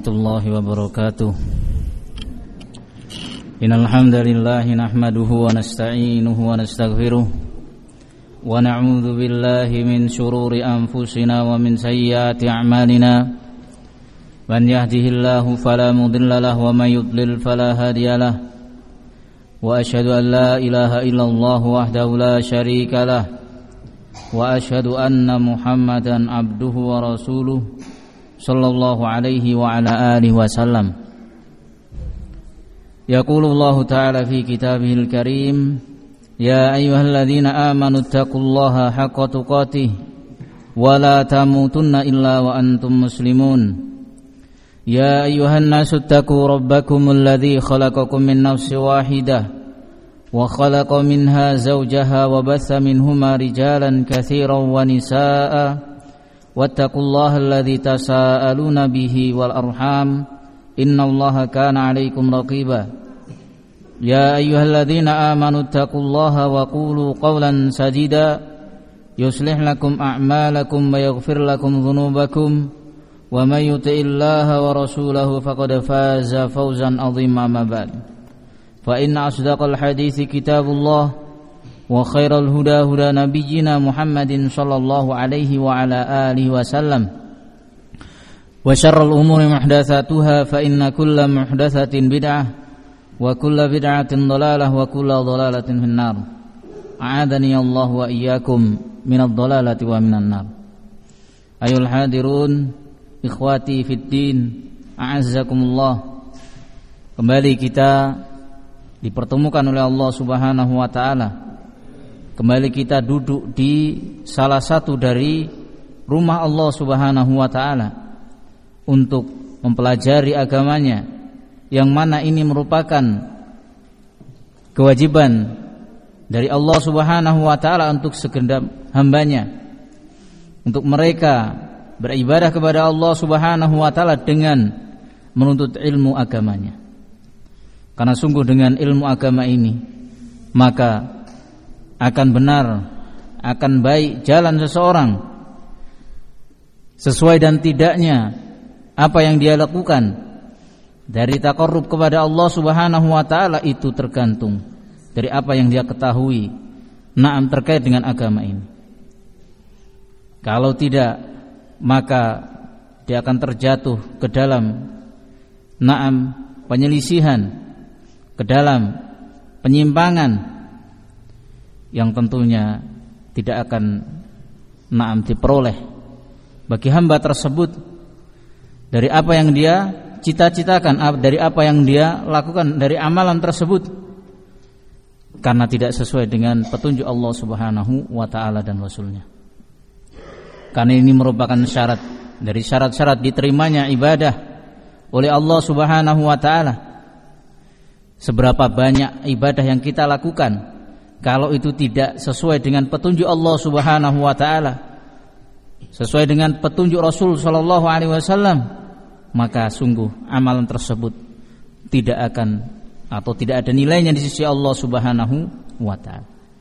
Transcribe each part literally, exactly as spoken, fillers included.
warahmatullahi wabarakatuh. Innal hamdalillah nahmaduhu wa nasta'inuhu wa nastaghfiruh wa na'udzu billahi min shururi anfusina wa min sayyiati a'malina. Man yahdihillahu fala mudilla lahu wa man yudlil fala hadiya lahu. Wa asyhadu an la ilaha illallah wahdahu la syarika lah. Wa asyhadu anna Muhammadan abduhu wa rasuluh sallallahu alaihi wa ala alihi wasallam. Yaqulullahu ta'ala fi kitabihil karim, ya ayyuhalladzina amanu taqullaha haqqa tuqatih wa la tamutunna illa wa antum muslimun. Ya ayyuhan nasu taqu rabbakumul ladzi khalaqakum min nafsin wahidah wa khalaqa minha zawjaha wa batha minhuma rijalan katsiran wa nisaa'a wattaqullaha alladzi tasaaluna bihi wal arham innallaha kana 'alaikum raqiba. Ya ayyuhalladzina amanu taqullaha wa qulu qawlan sadida yuslih lakum a'malakum wa yaghfir lakum dhunubakum wa may yuti'illaha wa rasulahu faqad faza fawzan 'azima ma ba'd. Fa inna asdaqal hadithi kitabullah wa khairal huda huda nabiyyina Muhammadin sallallahu alaihi wa ala alihi wasallam. Wa syarrul umuri muhdatsatuha fa inna kulla muhdatsatin bid'ah wa kulla bid'atin dhalalah wa kulla dhalalatin finnar. A'adani Allah wa iyyakum minadh dhalalati wa minan nar. Ayul hadirun ikhwati fid din, a'azzakumullah. Kembali kita dipertemukan oleh Allah Subhanahu wa taala. Kembali kita duduk di salah satu dari rumah Allah Subhanahu wa taala untuk mempelajari agamanya, yang mana ini merupakan kewajiban dari Allah Subhanahu wa taala untuk segenap hambanya, untuk mereka beribadah kepada Allah Subhanahu wa taala dengan menuntut ilmu agamanya. Karena sungguh dengan ilmu agama ini maka akan benar, akan baik jalan seseorang sesuai dan tidaknya apa yang dia lakukan dari taqarrub kepada Allah Subhanahu wa taala itu tergantung dari apa yang dia ketahui na'am terkait dengan agama ini. Kalau tidak, maka dia akan terjatuh ke dalam na'am penyelisihan, ke dalam penyimpangan yang tentunya tidak akan na'am diperoleh bagi hamba tersebut dari apa yang dia cita-citakan, dari apa yang dia lakukan, dari amalan tersebut, karena tidak sesuai dengan petunjuk Allah Subhanahu wa ta'ala dan Rasulnya. Karena ini merupakan syarat dari syarat-syarat diterimanya ibadah oleh Allah Subhanahu wa ta'ala. Seberapa banyak ibadah yang kita lakukan, kalau itu tidak sesuai dengan petunjuk Allah Subhanahu wa ta'ala, sesuai dengan petunjuk Rasul sallallahu alaihi wasallam, maka sungguh amalan tersebut tidak akan atau tidak ada nilainya di sisi Allah Subhanahu wa ta'ala.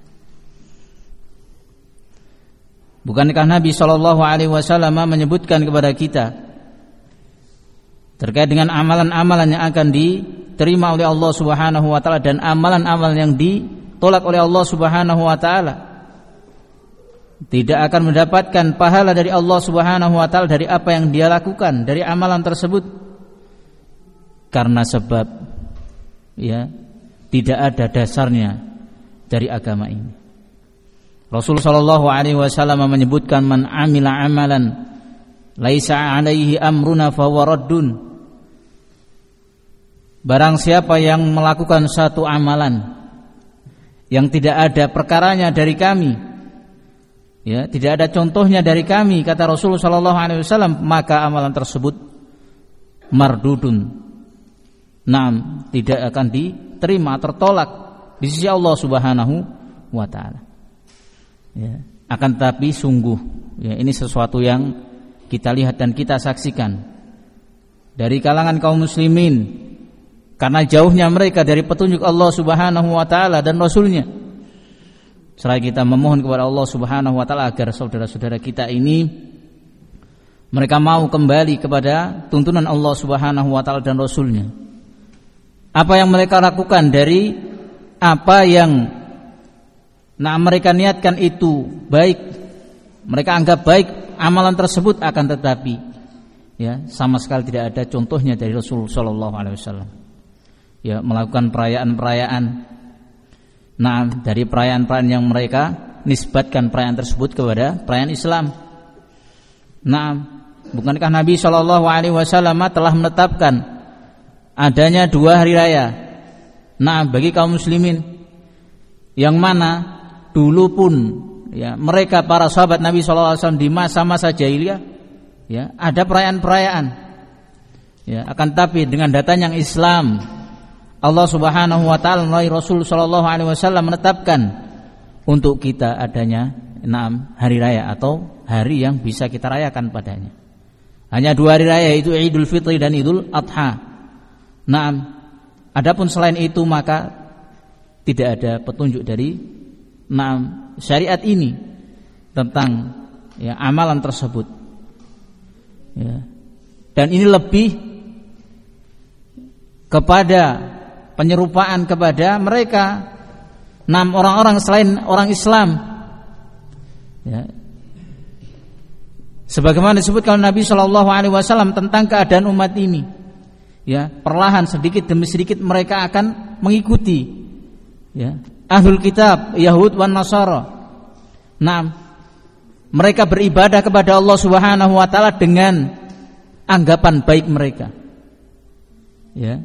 Bukankah Nabi sallallahu alaihi wasallam menyebutkan kepada kita terkait dengan amalan-amalan yang akan diterima oleh Allah Subhanahu wa ta'ala dan amalan-amalan yang ditolak oleh Allah Subhanahu wa ta'ala tidak akan mendapatkan pahala dari Allah Subhanahu wa ta'ala dari apa yang dia lakukan, dari amalan tersebut, karena sebab ya tidak ada dasarnya dari agama ini. Rasul sallallahu alaihi wasallam menyebutkan, man amila amalan laisa alaihi amruna fahuwa raddun. Barang siapa yang melakukan satu amalan yang tidak ada perkaranya dari kami, ya, tidak ada contohnya dari kami, kata Rasulullah sallallahu alaihi wasallam, maka amalan tersebut mardudun. Naam, tidak akan diterima, tertolak di sisi Allah Subhanahu wa taala. Ya, akan tapi sungguh ya, ini sesuatu yang kita lihat dan kita saksikan dari kalangan kaum muslimin, karena jauhnya mereka dari petunjuk Allah Subhanahu wa taala dan Rasulnya. Seraya kita memohon kepada Allah Subhanahu wa taala agar saudara-saudara kita ini Mereka mau kembali kepada tuntunan Allah Subhanahu wa taala dan Rasul-Nya. Apa yang mereka lakukan dari apa yang nah mereka niatkan itu baik, mereka anggap baik amalan tersebut, akan tetapi ya sama sekali tidak ada contohnya dari Rasul sallallahu alaihi wasallam. Ya, melakukan perayaan-perayaan. Nah, dari perayaan-perayaan yang mereka nisbatkan perayaan tersebut kepada perayaan Islam. Nah, bukankah Nabi sallallahu alaihi wasallam telah menetapkan adanya dua hari raya nah bagi kaum muslimin, yang mana dulu pun ya mereka para sahabat Nabi sallallahu alaihi wasallam di masa-masa jahiliyah ya ada perayaan-perayaan. Ya, akan tapi dengan datanya yang Islam, Allah Subhanahu wa taala melalui Rasul sallallahu alaihi wasallam menetapkan untuk kita adanya enam hari raya atau hari yang bisa kita rayakan padanya. Hanya dua hari raya, yaitu Idul Fitri dan Idul Adha. Nah, adapun selain itu maka tidak ada petunjuk dari nah, syariat ini tentang ya, amalan tersebut. Ya. Dan ini lebih kepada penyerupaan kepada mereka enam orang-orang selain orang Islam. Ya. Sebagaimana disebutkan Nabi Shallallahu Alaihi Wasallam tentang keadaan umat ini. Ya, perlahan sedikit demi sedikit mereka akan mengikuti ya, Ahlul Kitab, Yahud wan Nasara. Nah, mereka beribadah kepada Allah Subhanahu wa taala dengan anggapan baik mereka. Ya.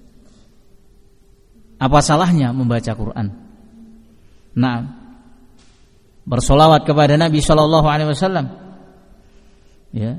Apa salahnya membaca Quran? Nah, bersolawat kepada Nabi Shallallahu Alaihi Wasallam. Ya.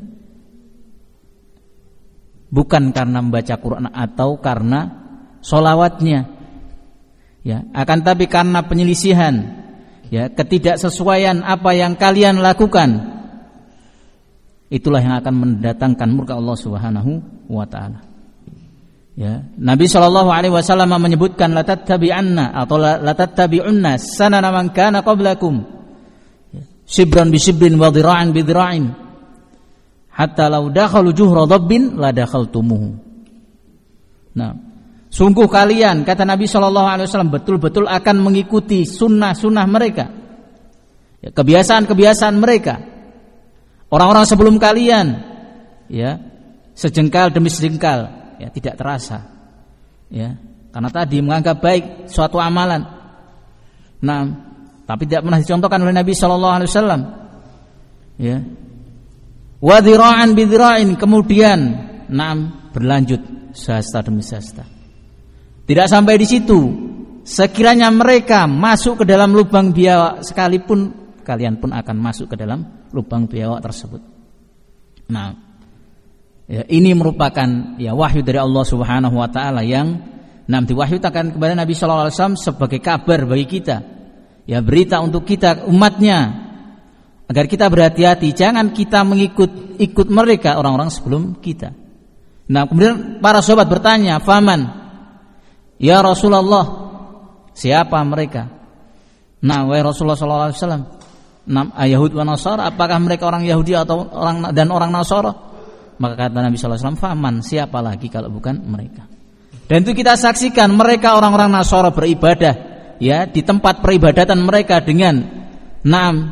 Bukan karena membaca Quran atau karena solawatnya, ya, akan tapi karena penyelisihan, ya, ketidaksesuaian apa yang kalian lakukan, itulah yang akan mendatangkan murka Allah Subhanahu wa taala. Ya, Nabi Shallallahu Alaihi Wasallam menyebutkan la tattabi'anna atau la tattabi'unna sanana man kana qablakum, shibran bi shibrin wa dhira'an bi dhira'in, hatta law dakhalu juhra dabbin la dakhaltumuhu. Nah, sungguh kalian, kata Nabi Shallallahu Alaihi Wasallam, betul-betul akan mengikuti sunnah-sunnah mereka, ya, kebiasaan-kebiasaan mereka, orang-orang sebelum kalian, ya, sejengkal demi sejengkal, ya, tidak terasa, ya, karena tadi menganggap baik suatu amalan. Nah, tapi tidak pernah dicontohkan oleh Nabi Shallallahu Alaihi Wasallam. Ya. Wa dhira'an bi dhira'in, kemudian enam berlanjut sasta demi sasta. Tidak sampai di situ, sekiranya mereka masuk ke dalam lubang biawak sekalipun, kalian pun akan masuk ke dalam lubang biawak tersebut. Nah, ya, ini merupakan ya wahyu dari Allah Subhanahu wa taala yang nam diwahyukan kepada Nabi sallallahu alaihi wasallam sebagai kabar bagi kita. Ya, berita untuk kita umatnya, agar kita berhati-hati, jangan kita mengikut ikut mereka orang-orang sebelum kita. Nah, kemudian para sahabat bertanya, "Faman? Ya Rasulullah, siapa mereka?" Nah, wahai Rasulullah sallallahu alaihi wasallam, "Nam Yahud wa Nasara, apakah mereka orang Yahudi atau orang dan orang Nasara?" Maka kata Nabi sallallahu alaihi wasallam, "Faman, siapa lagi kalau bukan mereka?" Dan itu kita saksikan mereka orang-orang Nasara beribadah ya di tempat peribadatan mereka dengan enam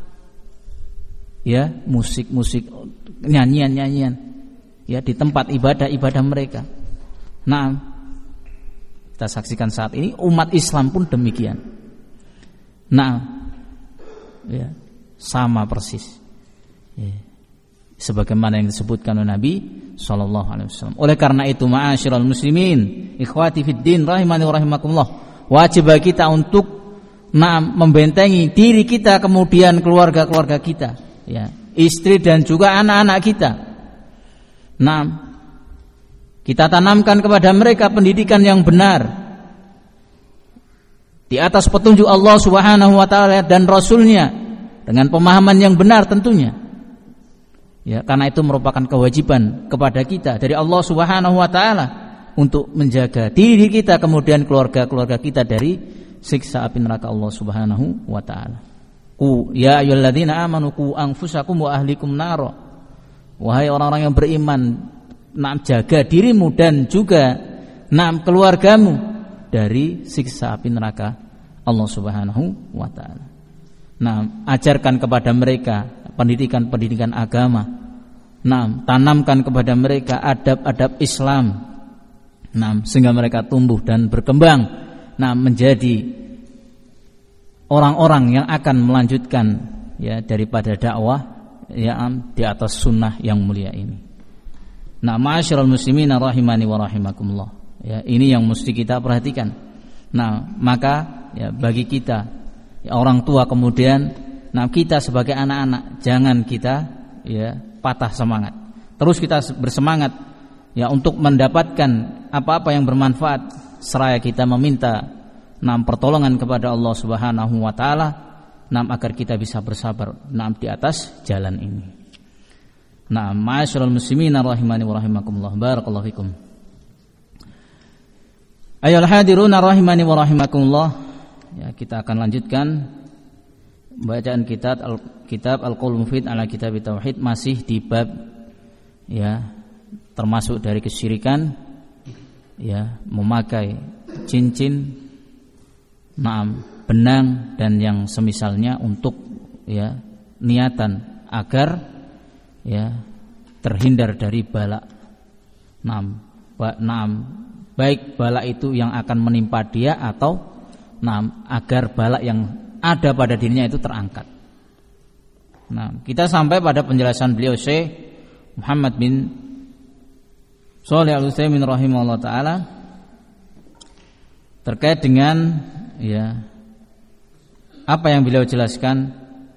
ya musik-musik, nyanyian-nyanyian ya di tempat ibadah-ibadah mereka. Nah, kita saksikan saat ini umat Islam pun demikian. Nah, ya sama persis. Ya. Sebagaimana yang disebutkan oleh Nabi sallallahu alaihi wasallam. Oleh karena itu, ma'asyiral muslimin, ikhwati fid din rahimani wa rahimakumullah, wajib bagi kita untuk nah, membentengi diri kita, kemudian keluarga-keluarga kita, ya, istri dan juga anak-anak kita. Nah, kita tanamkan kepada mereka pendidikan yang benar di atas petunjuk Allah Subhanahu wa taala dan Rasul-Nya dengan pemahaman yang benar tentunya. Ya, karena itu merupakan kewajiban kepada kita dari Allah Subhanahu wa taala untuk menjaga diri kita, kemudian keluarga-keluarga kita dari siksa api neraka Allah Subhanahu wa taala. Qu ya ayyuhalladzina amanu qu anfusakum wa ahlikum nara. Wahai orang-orang yang beriman, nah jaga dirimu dan juga nah keluargamu dari siksa api neraka Allah Subhanahu wa taala. Nah, ajarkan kepada mereka pendidikan-pendidikan agama. Nah, tanamkan kepada mereka adab-adab Islam. Nah, sehingga mereka tumbuh dan berkembang, nah menjadi orang-orang yang akan melanjutkan ya daripada dakwah ya di atas sunnah yang mulia ini. Nah, ma'asyiral muslimin rahimani wa rahimakumullah. Ya, ini yang mesti kita perhatikan. Nah, maka ya bagi kita ya, orang tua kemudian, nah kita sebagai anak-anak jangan kita ya patah semangat. Terus kita bersemangat ya untuk mendapatkan apa-apa yang bermanfaat seraya kita meminta nah pertolongan kepada Allah Subhanahu wa taala. Nah, agar kita bisa bersabar nah di atas jalan ini. Nah, ma'asyiral muslimin rahimani wa rahimakumullah. Barakallahu fikum. Ayyuhal hadirun rahimani wa rahimakumullah. Ya, kita akan lanjutkan bacaan kitab Al-Kitab Al-Qaul Mufid ala Kitab Tauhid, masih di bab ya termasuk dari kesyirikan ya memakai cincin, naam, benang dan yang semisalnya untuk ya niatan agar ya terhindar dari bala. Naam, ba, naam, baik bala itu yang akan menimpa dia atau naam agar bala yang ada pada dirinya itu terangkat. Nah, kita sampai pada penjelasan beliau Syekh Muhammad bin Shalih Al-Utsaimin rahimahullah taala terkait dengan ya apa yang beliau jelaskan,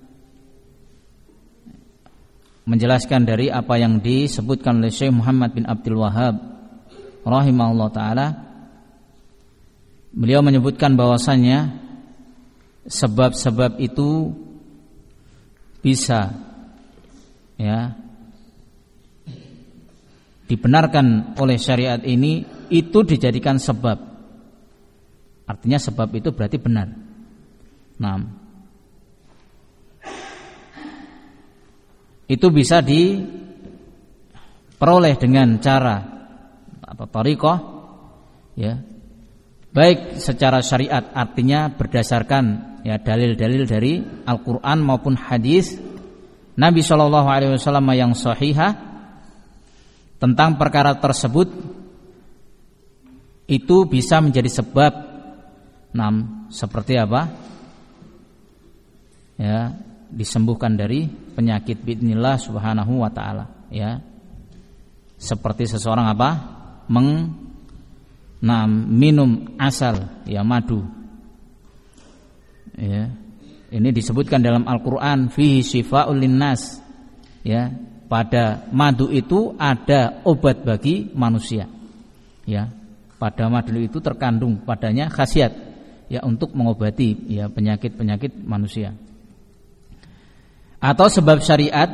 menjelaskan dari apa yang disebutkan oleh Syekh Muhammad bin Abdul Wahhab rahimahullah taala. Beliau menyebutkan bahwasannya sebab-sebab itu bisa ya dibenarkan oleh syariat ini, itu dijadikan sebab. Artinya sebab itu berarti benar. Nah, itu bisa diperoleh dengan cara atau thariqah ya, baik secara syariat, artinya berdasarkan ya dalil-dalil dari Al-Qur'an maupun hadis Nabi shallallahu alaihi wasallam yang sahihah tentang perkara tersebut, itu bisa menjadi sebab. Nah, seperti apa? Ya, disembuhkan dari penyakit biidznillah subhanahu wa ta'ala ya. Seperti seseorang apa? Meng nah, minum asal ya madu. Ya. Ini disebutkan dalam Al-Qur'an fihi syifaa'ul linnas. Ya, pada madu itu ada obat bagi manusia. Ya, pada madu itu terkandung padanya khasiat ya untuk mengobati ya penyakit-penyakit manusia. Atau sebab syariat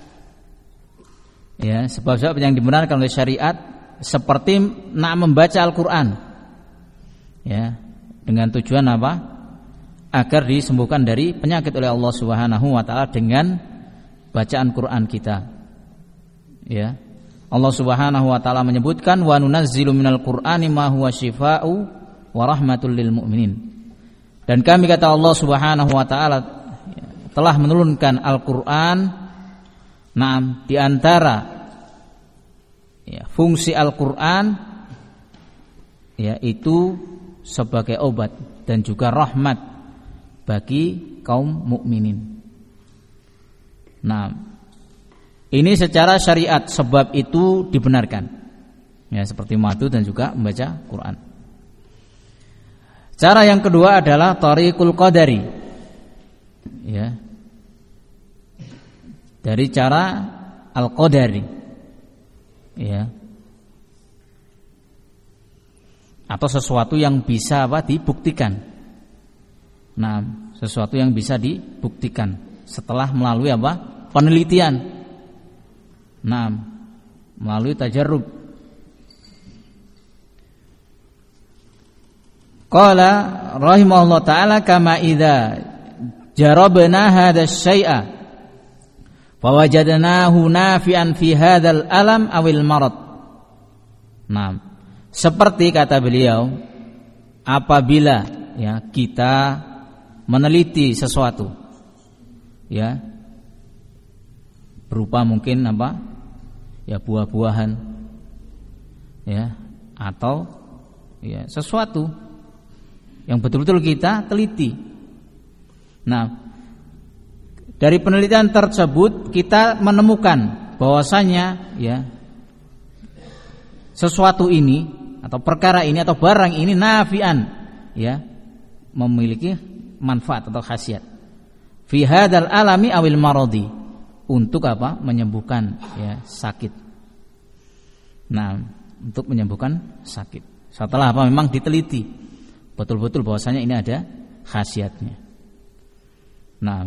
ya, sebab-sebab yang dibenarkan oleh syariat seperti nak membaca Al-Qur'an ya, dengan tujuan apa? Agar disembuhkan dari penyakit oleh Allah Subhanahu wa taala dengan bacaan Quran kita. Ya. Allah Subhanahu wa taala menyebutkan wa nunazzilu minal Qur'ani ma huwa syifaa'u wa rahmatul lil mu'minin. Dan kami, kata Allah Subhanahu wa taala, telah menurunkan Al-Qur'an, nah di antara ya, fungsi Al-Qur'an yaitu sebagai obat dan juga rahmat bagi kaum mukminin. Nah, ini secara syariat sebab itu dibenarkan. Ya, seperti madu dan juga membaca Quran. Cara yang kedua adalah thariqul qadari. Ya. Dari cara al-qadari. Ya. Atau sesuatu yang bisa apa dibuktikan. Nah, sesuatu yang bisa dibuktikan setelah melalui apa? Penelitian. Nah, melalui tajarrub. Qala rahimahullah ta'ala kama idza jarabna hadha syai'a fawajadnahu nafi'an fi hadzal alam awil marad. Nah, seperti kata beliau, apabila ya kita meneliti sesuatu ya berupa mungkin apa ya buah-buahan ya atau ya sesuatu yang betul-betul kita teliti. Nah, dari penelitian tersebut kita menemukan bahwasanya ya sesuatu ini atau perkara ini atau barang ini nafi'an ya memiliki manfaat atau khasiat fi hadzal alami awil maradi, untuk apa? Menyembuhkan ya sakit. Nah, untuk menyembuhkan sakit. Setelah apa? Memang diteliti betul-betul bahwasanya ini ada khasiatnya. Nah,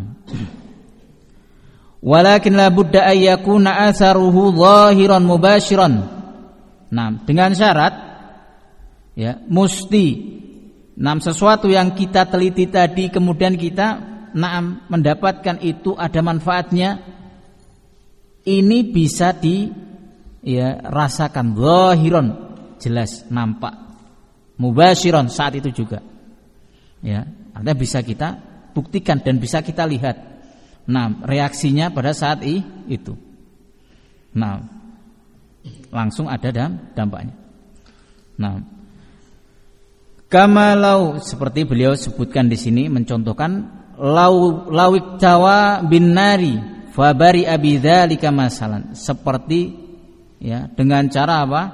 walakin la budda ay yakuna atharuhu zahiran mubashiran. Nah, dengan syarat ya mesti nam sesuatu yang kita teliti tadi kemudian kita naam mendapatkan itu ada manfaatnya, ini bisa di ya rasakan zahiran, jelas nampak, mubashiran saat itu juga ya, artinya bisa kita buktikan dan bisa kita lihat nah reaksinya pada saat itu. Nah, langsung ada dampaknya. Nah, kamalau seperti beliau sebutkan di sini mencontohkan lau lawik tawa bin nari fabari abidzalika masalan, seperti ya dengan cara apa?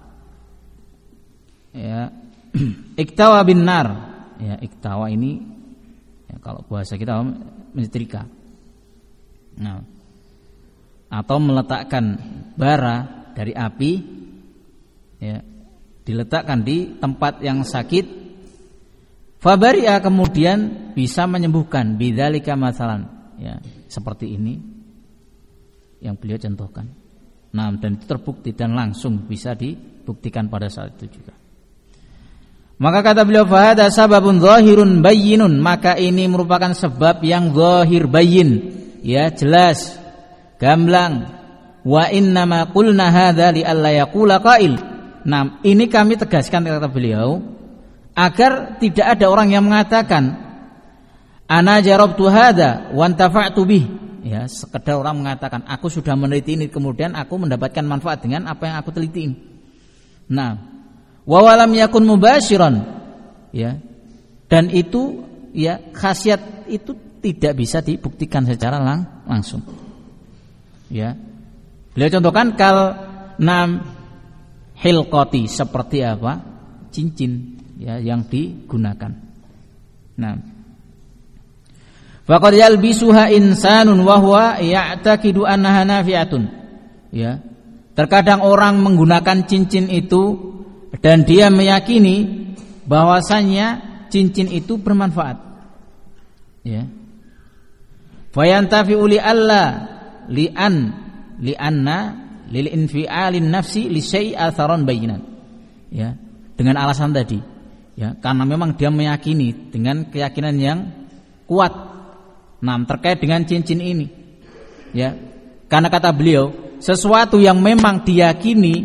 Ya iktawa bin nar. Ya iktawa ini ya, kalau bahasa kita menyetrika. Nah, atau meletakkan bara dari api ya diletakkan di tempat yang sakit, fabaria kemudian bisa menyembuhkan bidzalika masalan ya seperti ini yang beliau contohkan. Nah, dan itu terbukti dan langsung bisa dibuktikan pada saat itu juga. Maka kata beliau fahada sababun zahirun bayyinun, maka ini merupakan sebab yang zahir bayyin ya jelas gamblang. Wa inna ma qulna hadza li alla yaqula qail. Nah, ini kami tegaskan kata beliau agar tidak ada orang yang mengatakan ana jarabtu hadza wa antafa'tu bih. Ya, sekedar orang mengatakan aku sudah meneliti ini kemudian aku mendapatkan manfaat dengan apa yang aku teliti ini. Nah, wa walam yakun mubasyiran. Ya. Dan itu ya khasiat itu tidak bisa dibuktikan secara lang- langsung. Ya. Beliau contohkan kal nam hilqati, seperti apa? Cincin ya yang digunakan. Nah, faqad yalbisuha insanun wa huwa ya'taqidu annaha nafi'atun. Ya. Terkadang orang menggunakan cincin itu dan dia meyakini bahwasannya cincin itu bermanfaat. Ya. Fayantafi'u li alla li'an li'anna lil infi'alin nafsi li syai' atharon bayinan. Ya, dengan alasan tadi. Ya, karena memang dia meyakini dengan keyakinan yang kuat nah terkait dengan cincin ini. Ya. Karena kata beliau, sesuatu yang memang diyakini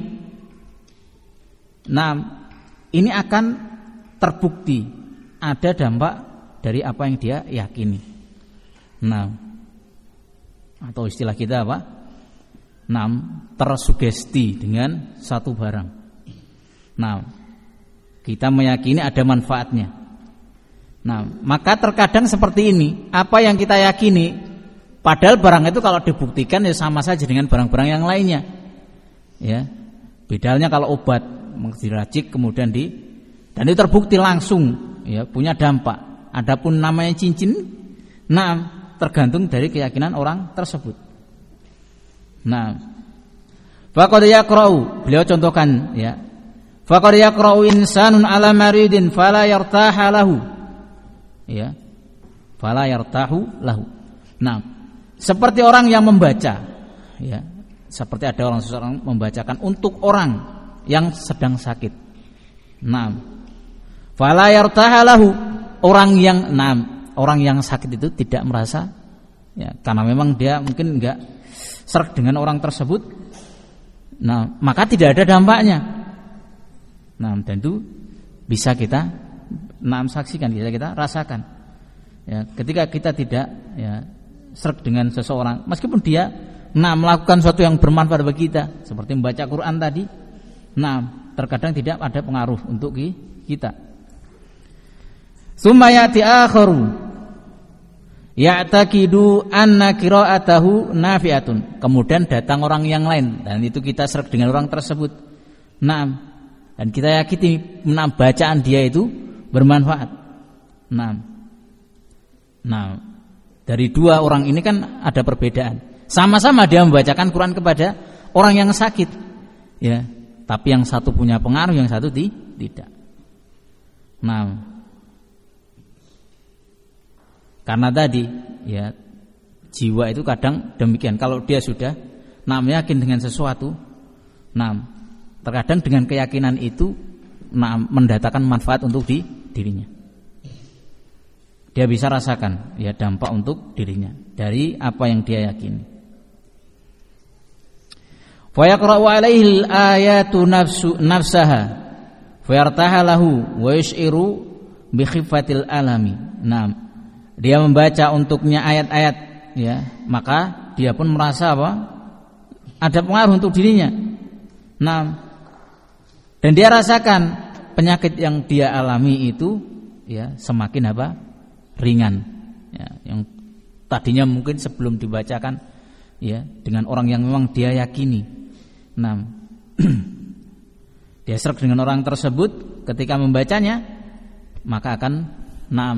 nah ini akan terbukti ada dampak dari apa yang dia yakini. Nah, atau istilah kita apa? Nah, tersugesti dengan satu barang. Nah, kita meyakini ada manfaatnya. Nah, maka terkadang seperti ini, apa yang kita yakini, padahal barang itu kalau dibuktikan ya sama saja dengan barang-barang yang lainnya. Ya, bedanya kalau obat diracik kemudian di dan itu terbukti langsung, ya punya dampak. Adapun namanya cincin, nah tergantung dari keyakinan orang tersebut. Nah, faqad yaqra'u, beliau contohkan ya. Faqad yaqra'u insanun ala maridin fala yartaha lahu. Ya. Fala yartahu lahu. Nah, seperti orang yang membaca ya. Seperti ada orang seseorang membacakan untuk orang yang sedang sakit. Nah, fala yartaha lahu, orang yang nah, orang yang sakit itu tidak merasa ya, karena memang dia mungkin enggak sreg dengan orang tersebut, nah maka tidak ada dampaknya. Nah, dan itu bisa kita nah, saksikan, bisa kita rasakan. Ya, ketika kita tidak ya sreg dengan seseorang, meskipun dia nah melakukan sesuatu yang bermanfaat bagi kita, seperti membaca Quran tadi, nah terkadang tidak ada pengaruh untuk kita. Tsumma ya'ti akharu ya'taqidu anna qira'atahu nafi'atun. Kemudian datang orang yang lain dan itu kita sreg dengan orang tersebut. Nah, dan kita yakini nah, bacaan dia itu bermanfaat. Nah, nah dari dua orang ini kan ada perbedaan. Sama-sama dia membacakan Quran kepada orang yang sakit, ya. Tapi yang satu punya pengaruh, yang satu di, tidak. Nah, karena tadi, ya, jiwa itu kadang demikian. Kalau dia sudah nah, yakin dengan sesuatu, nah, terkadang dengan keyakinan itu nah, mendatangkan manfaat untuk di, dirinya. Dia bisa rasakan ya dampak untuk dirinya dari apa yang dia yakini. Fa yaqra'u 'alaihi al-ayatu nafsu nafsaha fa yartaha lahu wa yus'iru bi khifatil alami. Nah, dia membaca untuknya ayat-ayat ya, maka dia pun merasa apa? Ada pengaruh untuk dirinya. Nah, dan dia rasakan penyakit yang dia alami itu ya semakin apa? Ringan. Ya, yang tadinya mungkin sebelum dibacakan ya dengan orang yang memang dia yakini. Nah, dia sreg dengan orang tersebut ketika membacanya, maka akan nah,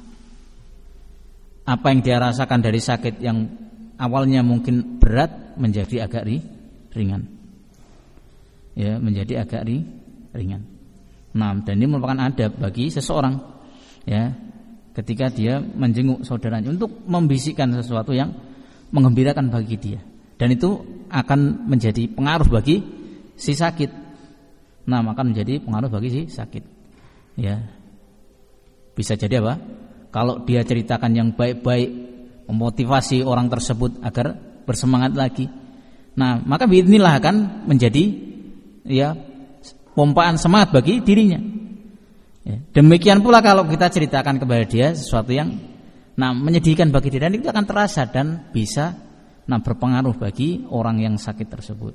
apa yang dia rasakan dari sakit yang awalnya mungkin berat menjadi agak ringan. Ya, menjadi agak ringan. Nah, dan ini merupakan adab bagi seseorang ya, ketika dia menjenguk saudaranya untuk membisikkan sesuatu yang menggembirakan bagi dia. Dan itu akan menjadi pengaruh bagi si sakit. Nah, akan menjadi pengaruh bagi si sakit. Ya. Bisa jadi apa? Kalau dia ceritakan yang baik-baik, memotivasi orang tersebut agar bersemangat lagi. Nah, maka biidznillah akan menjadi ya pompaan semangat bagi dirinya. Ya. Demikian pula kalau kita ceritakan kepada dia sesuatu yang nah menyedihkan bagi dia, dan itu akan terasa dan bisa nah berpengaruh bagi orang yang sakit tersebut.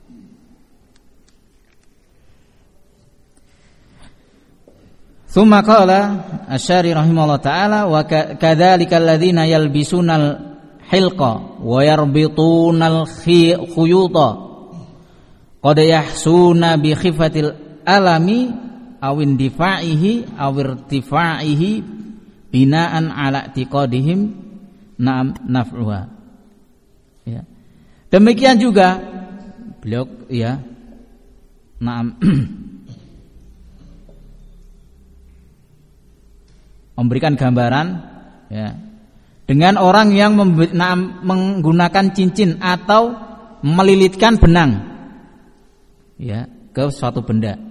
Tsumma qala Asy-Syari rahimahullah taala wa kadzalika alladziina yalbisunal hilqa wa yarbitunal khuyuta qad yahsuna bi khifatil alami aw indifa'ihi aw irtifaihi binaan ala i'tiqadihim na'am naf'uha. Ya. Demikian juga beliau ya na'am memberikan gambaran ya dengan orang yang membe- na'am menggunakan cincin atau melilitkan benang ya ke suatu benda.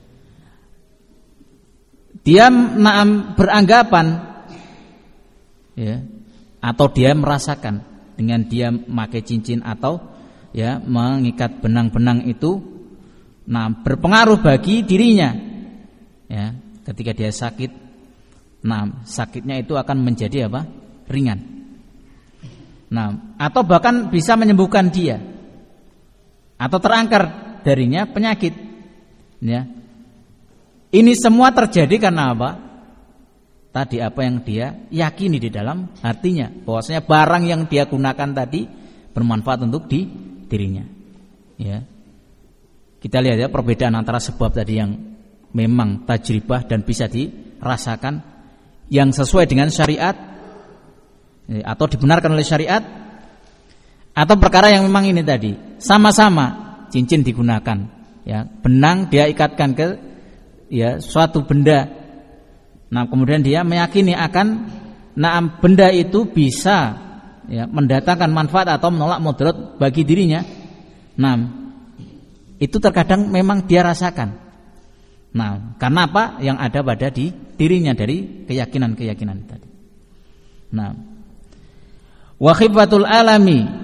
Dia na'am beranggapan ya atau dia merasakan dengan dia memakai cincin atau ya mengikat benang-benang itu nah berpengaruh bagi dirinya ya ketika dia sakit. Nah, sakitnya itu akan menjadi apa? Ringan. Nah, atau bahkan bisa menyembuhkan dia atau terangkat darinya penyakit ya. Ini semua terjadi karena apa? Tadi apa yang dia yakini di dalam hatinya, bahwasanya barang yang dia gunakan tadi bermanfaat untuk di dirinya. Ya. Kita lihat ya perbedaan antara sebab tadi yang memang tajribah dan bisa dirasakan, yang sesuai dengan syariat ya, atau dibenarkan oleh syariat, atau perkara yang memang ini tadi sama-sama cincin digunakan, ya, benang dia ikatkan ke ya suatu benda. Nah, kemudian dia meyakini akan nah benda itu bisa ya mendatangkan manfaat atau menolak mudarat bagi dirinya. Nah, itu terkadang memang dia rasakan. Nah, karena apa? Yang ada pada di dirinya dari keyakinan-keyakinan tadi. Nah, wa khifatul alami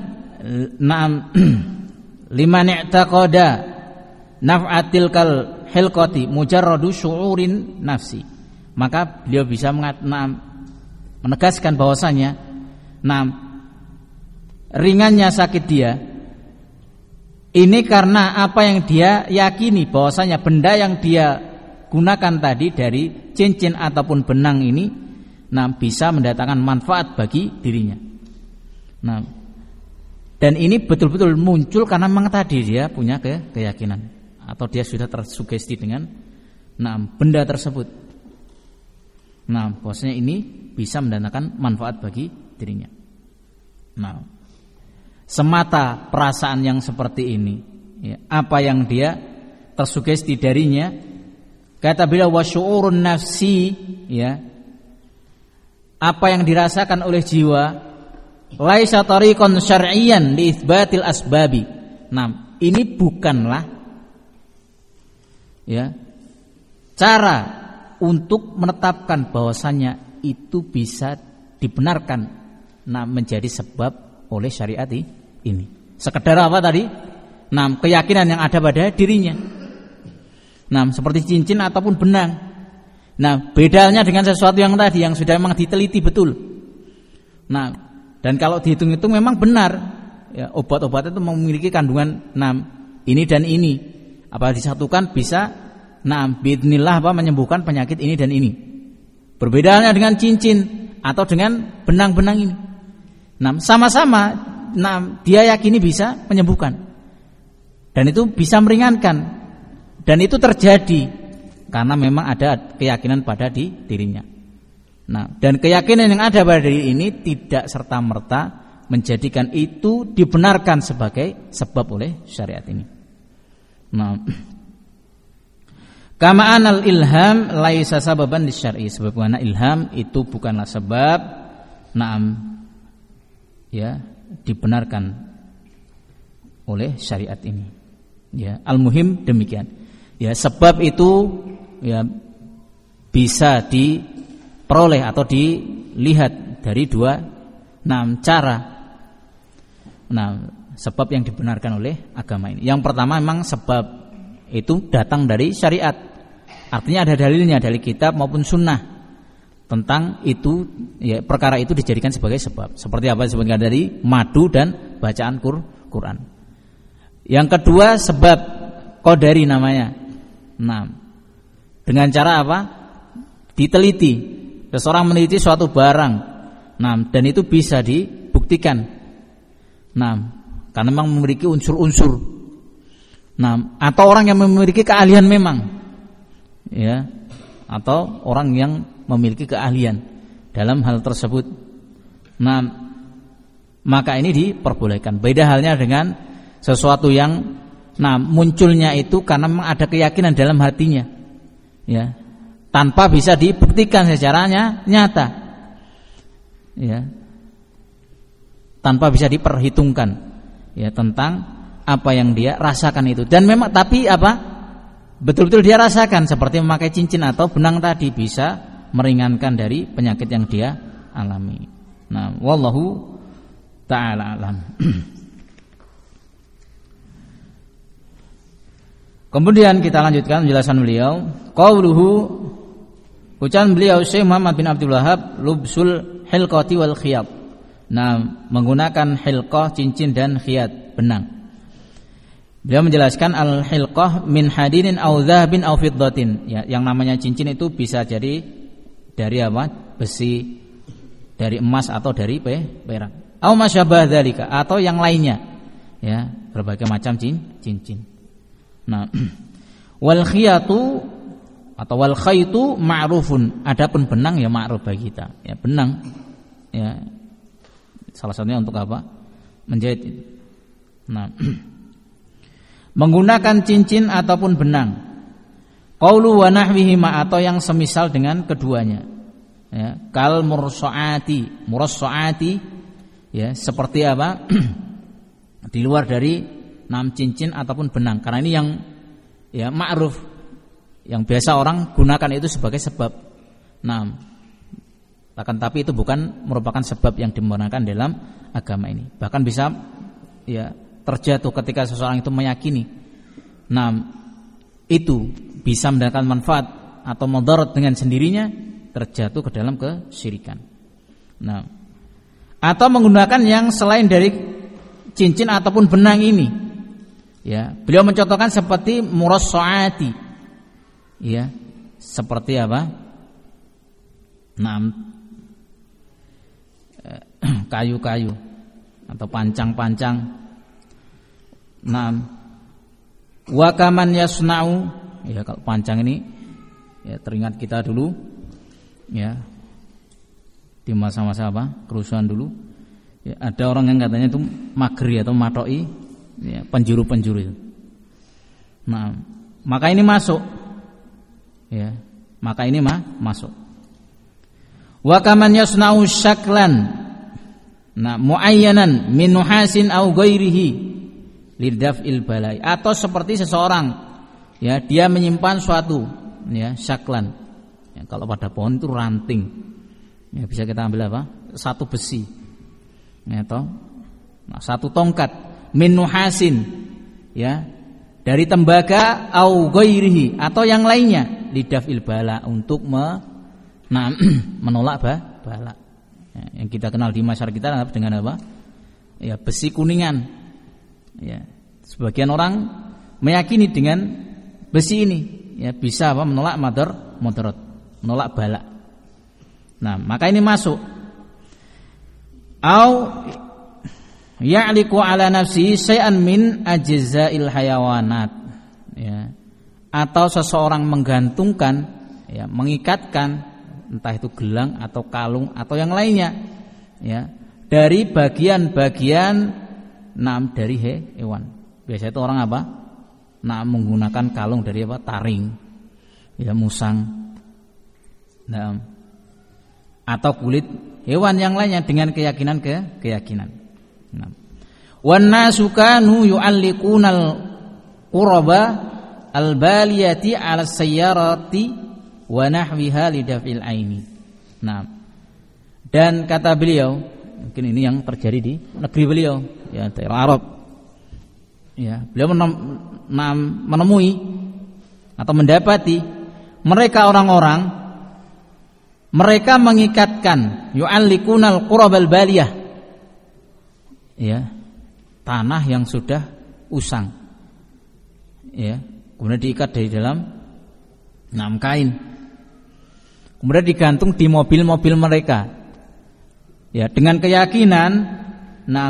na'am liman i'taqada naf'atil kal hilqati mujarradu syu'urin nafsi, maka beliau bisa mengat, na'am, menegaskan bahwasanya na'am ringannya sakit dia ini karena apa yang dia yakini bahwasanya benda yang dia gunakan tadi dari cincin ataupun benang ini nah bisa mendatangkan manfaat bagi dirinya. Nah, dan ini betul-betul muncul karena memang tadi dia punya ke, keyakinan atau dia sudah tersugesti dengan nah benda tersebut. Nah, bahwasanya ini bisa mendatangkan manfaat bagi dirinya. Nah, semata perasaan yang seperti ini, ya, apa yang dia tersugesti darinya, kata beliau wasyu'urun nafsi, ya, apa yang dirasakan oleh jiwa, laisa tariqan syar'iyyan li itsbatil asbabi. Nah, ini bukanlah ya cara untuk menetapkan bahwasannya itu bisa dibenarkan nah menjadi sebab oleh syariat ini. Sekedar apa tadi? Nah, keyakinan yang ada pada dirinya. Nah, seperti cincin ataupun benang. Nah, bedanya dengan sesuatu yang tadi yang sudah memang diteliti betul. Nah, dan kalau dihitung-hitung memang benar, ya, obat-obat itu memiliki kandungan enam ini dan ini. Apa disatukan bisa enam biidznillah apa menyembuhkan penyakit ini dan ini. Perbedaannya dengan cincin atau dengan benang-benang ini. Nah, sama-sama nah, dia yakini bisa menyembuhkan. Dan itu bisa meringankan. Dan itu terjadi karena memang ada keyakinan pada di dirinya. Nah, dan keyakinan yang ada pada diri ini tidak serta-merta menjadikan itu dibenarkan sebagai sebab oleh syariat ini. Nah, kama anal ilham laisa sababan lisyar'i, sebab karena ilham itu bukanlah sebab na'am ya dibenarkan oleh syariat ini. Ya, al-muhim demikian. Ya, sebab itu ya bisa diperoleh atau dilihat dari dua enam cara. Nah, sebab yang dibenarkan oleh agama ini. Yang pertama memang sebab itu datang dari syariat. Artinya ada dalilnya dari kitab maupun sunnah tentang itu ya perkara itu dijadikan sebagai sebab. Seperti apa disebutkan dari madu dan bacaan Quran. Yang kedua sebab qadari namanya. Nah, dengan cara apa? Diteliti. Seseorang meneliti suatu barang. Nah, dan itu bisa dibuktikan. Nah, karena memang memiliki unsur-unsur. Nah, atau orang yang memiliki keahlian memang. Ya. Atau orang yang memiliki keahlian dalam hal tersebut. Nah, maka ini diperbolehkan. Beda halnya dengan sesuatu yang nah munculnya itu karena memang ada keyakinan dalam hatinya, ya, tanpa bisa dibuktikan secara nyata, ya, tanpa bisa diperhitungkan, ya, tentang apa yang dia rasakan itu. Dan memang tapi apa betul-betul dia rasakan seperti memakai cincin atau benang tadi bisa meringankan dari penyakit yang dia alami. Nah, wallahu ta'ala alam. Kemudian kita lanjutkan penjelasan beliau. Qauluhu, ucapan beliau Syekh Muhammad bin Abdul Wahhab, lubsul hilqati wal khiyat. Nah, menggunakan hilqah cincin dan khiyat benang. Beliau menjelaskan al hilqah min hadinin aw dhahabin aw fiddatin. Ya, yang namanya cincin itu bisa jadi dari apa? Besi, dari emas atau dari perak. Aw masyabah dzalika atau yang lainnya. Ya, berbagai macam cincin. Nah, wal khiyatu atau wal khaytu ma'rufun. Adapun benang ya ma'ruf bagi kita. Ya, benang ya salah satunya untuk apa? Menjahit. Nah, menggunakan cincin ataupun benang. Qaulu wa nahwihi ma atau yang semisal dengan keduanya. Ya, kal mursaati, mursaati ya, seperti apa? Di luar dari enam cincin ataupun benang, karena ini yang ya ma'ruf, yang biasa orang gunakan itu sebagai sebab. Nah, akan tapi itu bukan merupakan sebab yang dibenarkan dalam agama ini. Bahkan bisa ya terjatuh ketika seseorang itu meyakini nah itu bisa mendatangkan manfaat atau mudarat dengan sendirinya, terjatuh ke dalam kesyirikan. Nah, atau menggunakan yang selain dari cincin ataupun benang ini. Ya, beliau mencontohkan seperti murassaati. Ya, seperti apa? Nah, kayu-kayu atau pancang-pancang. Nah, wa kaman yasna'u, ya kalau pancang ini ya teringat kita dulu ya di masa-masa apa? Kerusuhan dulu. Ya, ada orang yang katanya itu magri atau matoi, ya, penjuru-penjuru itu. Nah, maka ini masuk. Ya, maka ini mah masuk. Wa kaman yasna'u syaklan, nah muayyanan min nuhasin au ghairihi lidaf'il balai, atau seperti seseorang ya dia menyimpan suatu ya syaklan. Ya, kalau pada pohon itu ranting. Ya, bisa kita ambil apa? Satu besi. Ya toh. Nah, satu tongkat min nuhasin ya dari tembaga au ghairihi atau yang lainnya lidaf'il bala untuk me Nah, menolak bah, bala. Ya, yang kita kenal di masyarakat kita dengan apa? Ya, besi kuningan. Ya, sebagian orang meyakini dengan besi ini ya bisa apa? Menolak madar, mudarat, menolak bala. Nah, maka ini masuk. Au ya'liqu ala nafsihi syai'an min ajza'il hayawanat. Ya. Atau seseorang menggantungkan ya, mengikatkan entah itu gelang atau kalung atau yang lainnya ya dari bagian-bagian enam dari he, hewan. Biasanya itu orang apa? Nah, menggunakan kalung dari apa? Taring, ya musang, nah, atau kulit hewan yang lainnya dengan keyakinan ke keyakinan. Nah, wan nasu kanu yu'alliqunal quraba al-baliyati 'ala sayyarati wa nahwiha lidaf'il aini. Nah, dan kata beliau, mungkin ini yang terjadi di negeri beliau, ya daerah Arab. Ya, beliau menemui atau mendapati mereka orang-orang mereka mengikatkan yu'alliqunal qurabal baliyah. Ya, tanah yang sudah usang. Ya, kemudian diikat dari dalam enam kain. Kemudian digantung di mobil-mobil mereka. Ya, dengan keyakinan nah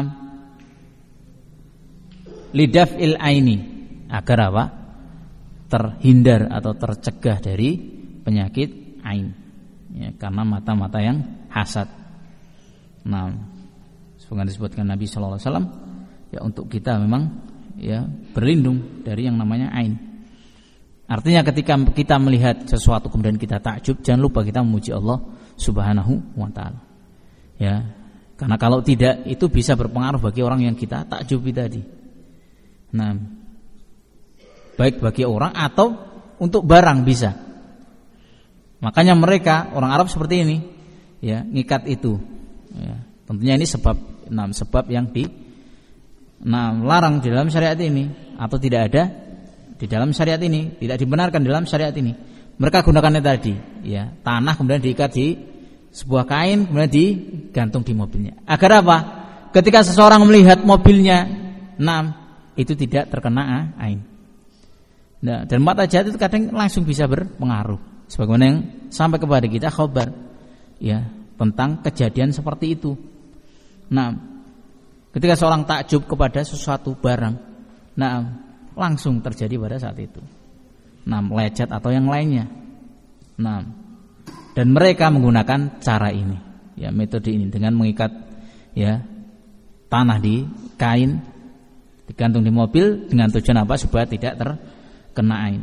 lidaf'il aini, agar apa? Terhindar atau tercegah dari penyakit ain. Ya, karena mata-mata yang hasad. Nah, seperti disebutkan Nabi sallallahu alaihi wasallam, ya untuk kita memang ya berlindung dari yang namanya ain. Artinya ketika kita melihat sesuatu kemudian kita takjub, jangan lupa kita memuji Allah Subhanahu wa taala. Ya, karena kalau tidak itu bisa berpengaruh bagi orang yang kita takjubi tadi. Nah, baik bagi orang atau untuk barang bisa. Makanya mereka orang Arab seperti ini, ya, ngikat itu. Ya, tentunya ini sebab, nah, sebab yang di, nah, larang di dalam syariat ini atau tidak ada di dalam syariat ini, tidak dibenarkan dalam syariat ini. Mereka gunakannya tadi, ya, tanah kemudian diikat di sebuah kain kemudian digantung di mobilnya. Agar apa? Ketika seseorang melihat mobilnya, nah, itu tidak terkena ain. Nah, dan mata jahat itu kadang langsung bisa berpengaruh. Sebagaimana yang sampai kepada kita khabar, ya, tentang kejadian seperti itu. Nah, ketika seorang takjub kepada sesuatu barang, nah, langsung terjadi pada saat itu. Nah, lecet atau yang lainnya. Nah, dan mereka menggunakan cara ini, ya, metode ini dengan mengikat ya tanah di kain, digantung di mobil dengan tujuan apa? Supaya tidak terkena ain.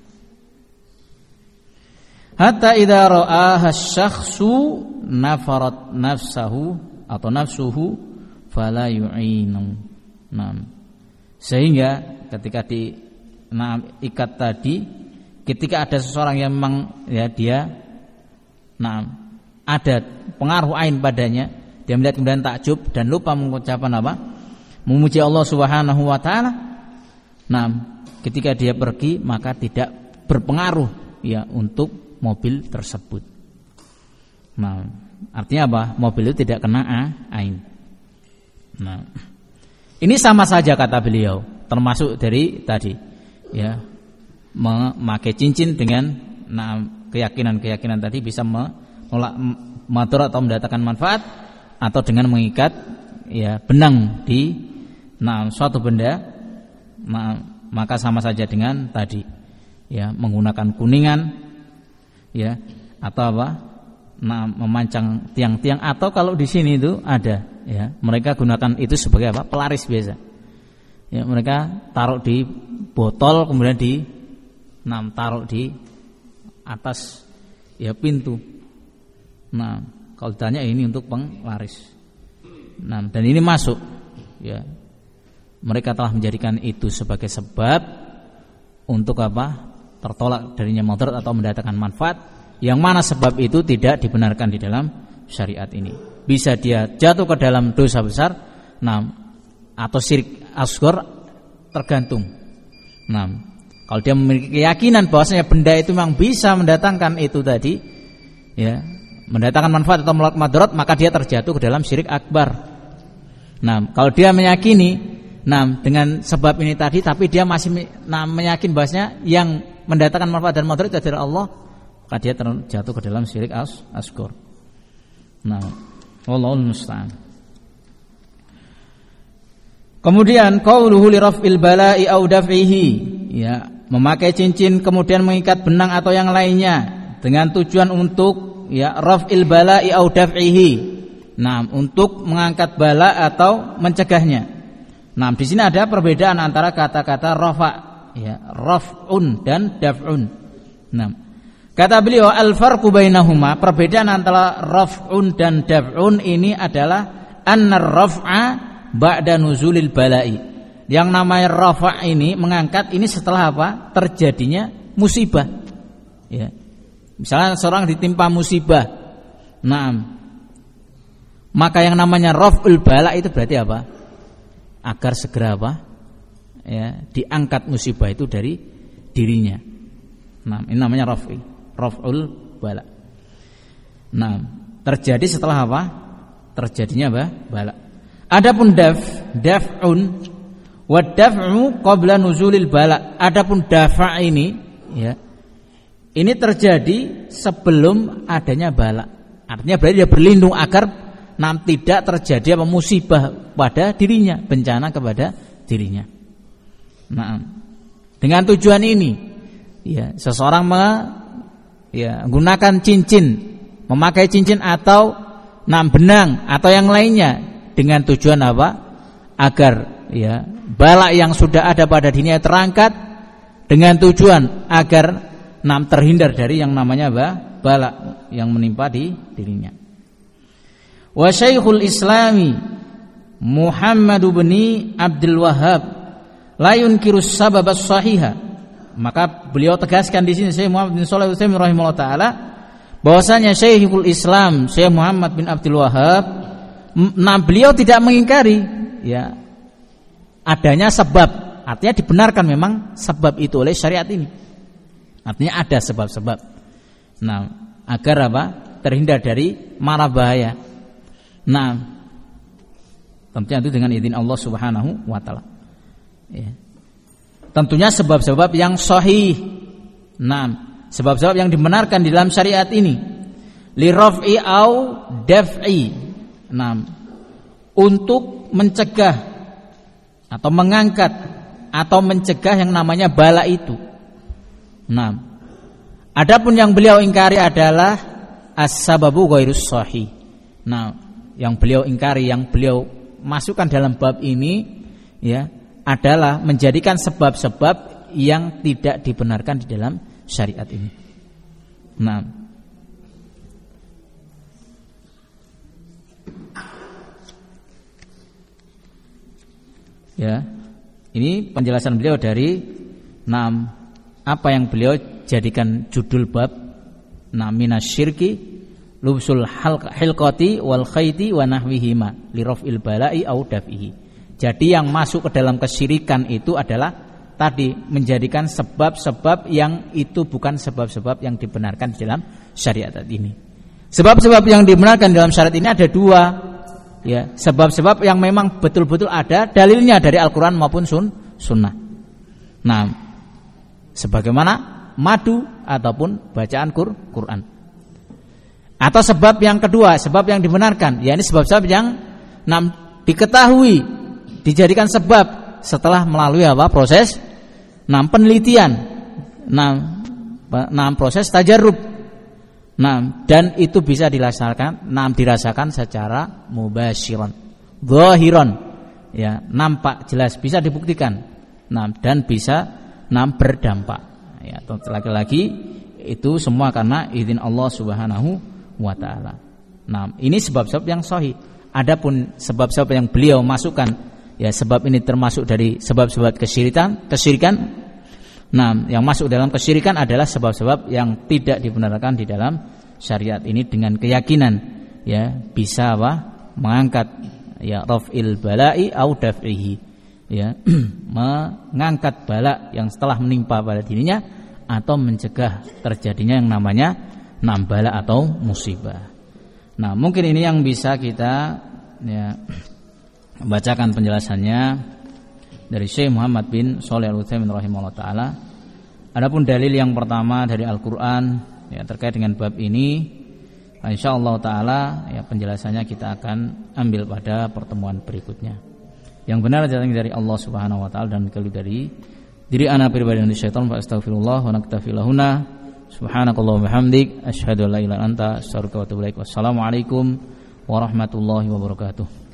Hatta idza ra'aha asy-syakhsu nafarat nafsahu atau nafsuhu fala yu'inu. Nah, sehingga ketika di nah, ikat tadi, ketika ada seseorang yang memang ya dia nah ada pengaruh ain padanya, dia melihat kemudian takjub dan lupa mengucapkan apa? memuji Allah Subhanahu wa taala, nah ketika dia pergi maka tidak berpengaruh ya untuk mobil tersebut. Nah, artinya apa? Mobil itu tidak kena ain. Nah, ini sama saja kata beliau, termasuk dari tadi ya, memakai cincin dengan nah, keyakinan-keyakinan tadi bisa menolak madharat atau mendatangkan manfaat, atau dengan mengikat ya benang di nah suatu benda, nah, maka sama saja dengan tadi ya, menggunakan kuningan ya, atau apa, nah, memancang tiang-tiang, atau kalau di sini itu ada ya, mereka gunakan itu sebagai apa, pelaris biasa ya, mereka taruh di botol kemudian di nah, taruh di atas ya pintu. Nah, kalau ditanya ini untuk penglaris. Nah, dan ini masuk ya. Mereka telah menjadikan itu sebagai sebab untuk apa? Tertolak darinya mudarat atau mendatangkan manfaat, yang mana sebab itu tidak dibenarkan di dalam syariat ini. Bisa dia jatuh ke dalam dosa besar, nah, atau syirik asghar, tergantung. Nah, kalau dia memiliki keyakinan bahwasanya benda itu memang bisa mendatangkan itu tadi ya, mendatangkan manfaat atau menolak mudarat, maka dia terjatuh ke dalam syirik akbar. Nah, kalau dia meyakini nah dengan sebab ini tadi, tapi dia masih nah, meyakin bahwasanya yang mendatangkan manfaat dan mudarat itu adalah Allah, maka dia terjatuh ke dalam syirik as asghar. Nah, wallahul musta'an. Kemudian qauluhu li raf'il bala'i aw daf'ihi, ya, memakai cincin kemudian mengikat benang atau yang lainnya dengan tujuan untuk ya raf'il bala'i aw daf'ihi. Nah, untuk mengangkat bala atau mencegahnya. Nah, di sini ada perbedaan antara kata-kata rafa, ya, raf'un dan daf'un. Nah, kata beliau al-farqu bainahuma, perbedaan antara raf'un dan daf'un ini adalah annar raf'a ba'da nuzulil bala'i. Yang namanya rafa' ini mengangkat ini setelah apa? Terjadinya musibah. Ya. Misalnya seorang ditimpa musibah. Nah, maka yang namanya raf'ul bala itu berarti apa? Agar segera apa? Ya, diangkat musibah itu dari dirinya. Nah, ini namanya raf'i, raf'ul bala. Nah, terjadi setelah apa? Terjadinya apa? Bala. Adapun daf, daf'un wa daf'u qabla nuzulil bala. Adapun dafa' ini ya, ini terjadi sebelum adanya bala. Artinya berarti dia berlindung agar nanti tidak terjadi apa musibah pada dirinya, bencana kepada dirinya. Nah, dengan tujuan ini, ya, seseorang me, ya, menggunakan cincin, memakai cincin atau nam benang atau yang lainnya dengan tujuan apa? Agar ya bala yang sudah ada pada dirinya terangkat, dengan tujuan agar nam terhindar dari yang namanya apa? Bala yang menimpa di dirinya. Wa Syekhul Islami Muhammad bin Abdul Wahhab la yunkiru sabab as-sahiha. Maka beliau tegaskan di sini Syekh Muhammad bin Shalih Al-Utsaimin rahimahullah taala bahwasanya Syekhul Islam Syekh Muhammad bin Abdul Wahhab, nah beliau tidak mengingkari ya adanya sebab. Artinya dibenarkan memang sebab itu oleh syariat ini. Artinya ada sebab-sebab. Nah, agar apa? Terhindar dari mara bahaya. Nah, tentunya itu dengan izin Allah Subhanahu wa taala. Ya. Tentunya sebab-sebab yang sahih. Nah, sebab-sebab yang dibenarkan di dalam syariat ini. Li raf'i au daf'i. Nah, untuk mencegah atau mengangkat atau mencegah yang namanya bala itu. Nah, adapun yang beliau ingkari adalah as-sababu ghairus sahih. Nah, yang beliau ingkari, yang beliau masukkan dalam bab ini ya adalah menjadikan sebab-sebab yang tidak dibenarkan di dalam syariat ini. Nah, ya, ini penjelasan beliau dari enam apa yang beliau jadikan judul bab nah minasyirki lubsul hilqati wal khayti wa nahwihima li raf'il bala'i au daf'ihi. Jadi yang masuk ke dalam kesyirikan itu adalah tadi menjadikan sebab-sebab yang itu bukan sebab-sebab yang dibenarkan di dalam syariat ini. Sebab-sebab yang dibenarkan dalam syariat ini ada dua, ya, sebab-sebab yang memang betul-betul ada dalilnya dari Al-Qur'an maupun sun, sunnah. Nah, sebagaimana madu ataupun bacaan Qur'an. Atau sebab yang kedua, sebab yang dibenarkan, yakni sebab-sebab yang nah, diketahui, dijadikan sebab setelah melalui apa? Proses nah, penelitian, nah, nah, proses tajarrub. Nah, dan itu bisa dilaksanakan, nah, dirasakan secara mubasyiran, zahiran, ya, nampak jelas, bisa dibuktikan, nah, dan bisa nah, berdampak, ya, lagi-lagi itu semua karena izin Allah Subhanahu wa taala. Nah, ini sebab-sebab yang sahih. Adapun sebab-sebab yang beliau masukkan, ya, sebab ini termasuk dari sebab-sebab kesyirikan, kesyirikan. Nah, yang masuk dalam kesyirikan adalah sebab-sebab yang tidak dibenarkan di dalam syariat ini dengan keyakinan, ya, bisa apa? Mengangkat, ya, raf'il bala'i au daf'ihi, ya, mengangkat bala yang setelah menimpa pada dirinya atau mencegah terjadinya yang namanya nambala atau musibah. Nah, mungkin ini yang bisa kita, ya, bacakan penjelasannya dari Syekh Muhammad bin Shalih Al-Utsaimin rahimahullah taala. Adapun dalil yang pertama dari Al-Qur'an, ya, terkait dengan bab ini, insyaallah taala, ya, penjelasannya kita akan ambil pada pertemuan berikutnya. Yang benar datang dari Allah Subhanahu wa taala dan keliru dari diri ana pribadi dan syaitan. Fa astaghfirullah wa naktafi lahuna. Subhanakallahumma bihamdik asyhadu an la ilaha illa anta astaghfiruka wa atubu ilaik. Wassalamualaikum warahmatullahi wabarakatuh.